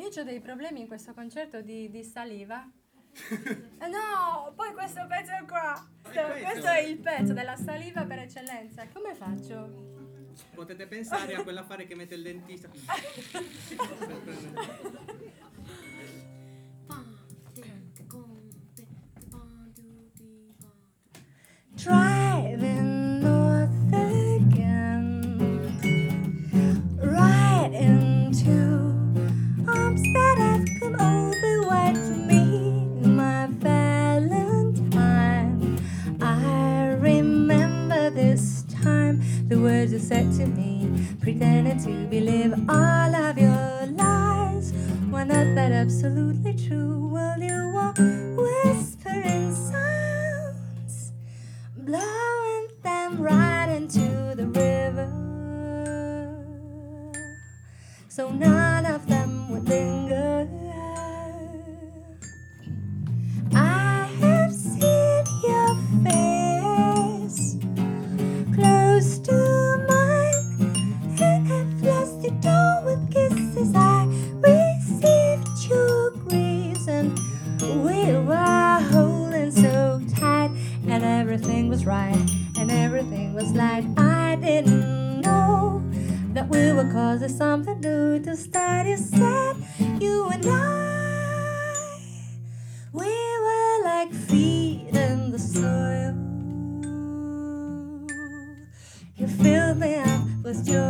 Io ho dei problemi in questo concerto di saliva. No, poi questo pezzo qua. Questo è il pezzo della saliva per eccellenza. Come faccio? Potete pensare a quell'affare che mette il dentista. Driving north again, right into arms that have come over wide for me, my Valentine. I remember this time, the words you said to me, pretending to believe all of your lies. Why not that absolutely true? Well, you were whispering sounds, blowing them right into the river, so none of them would linger. I have seen your face close to mine, and I've lost your door with kisses. I received your grace, and we were holding so tight, and everything was right, and everything was light. I didn't know that we were causing something new to start. You said you and I, we were like feet in the soil. You filled me up with joy,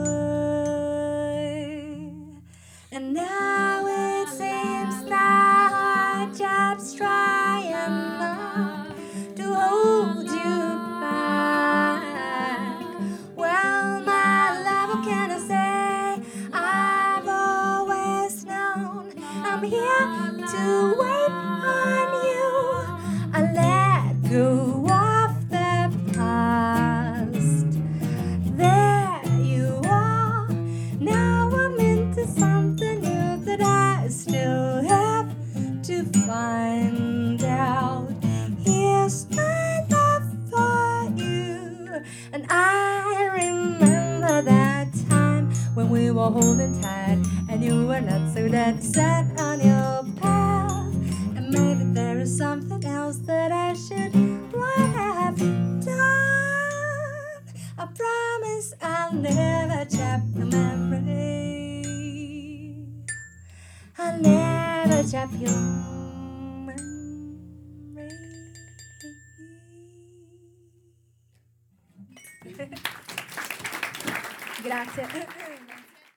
and now it seems that our job's trying not to hold you back. Well, my love, what can I say? I've always known I'm here to wait on you. I let go of the past. There you are. Now I'm into something new that I still have to find out. Here's my love for you, and I remember that time when we were holding tight, and you were not so dead set on your path. And maybe there is something else that I should have done. I promise I'll never trap your memory. I'll never trap your memory. Grazie.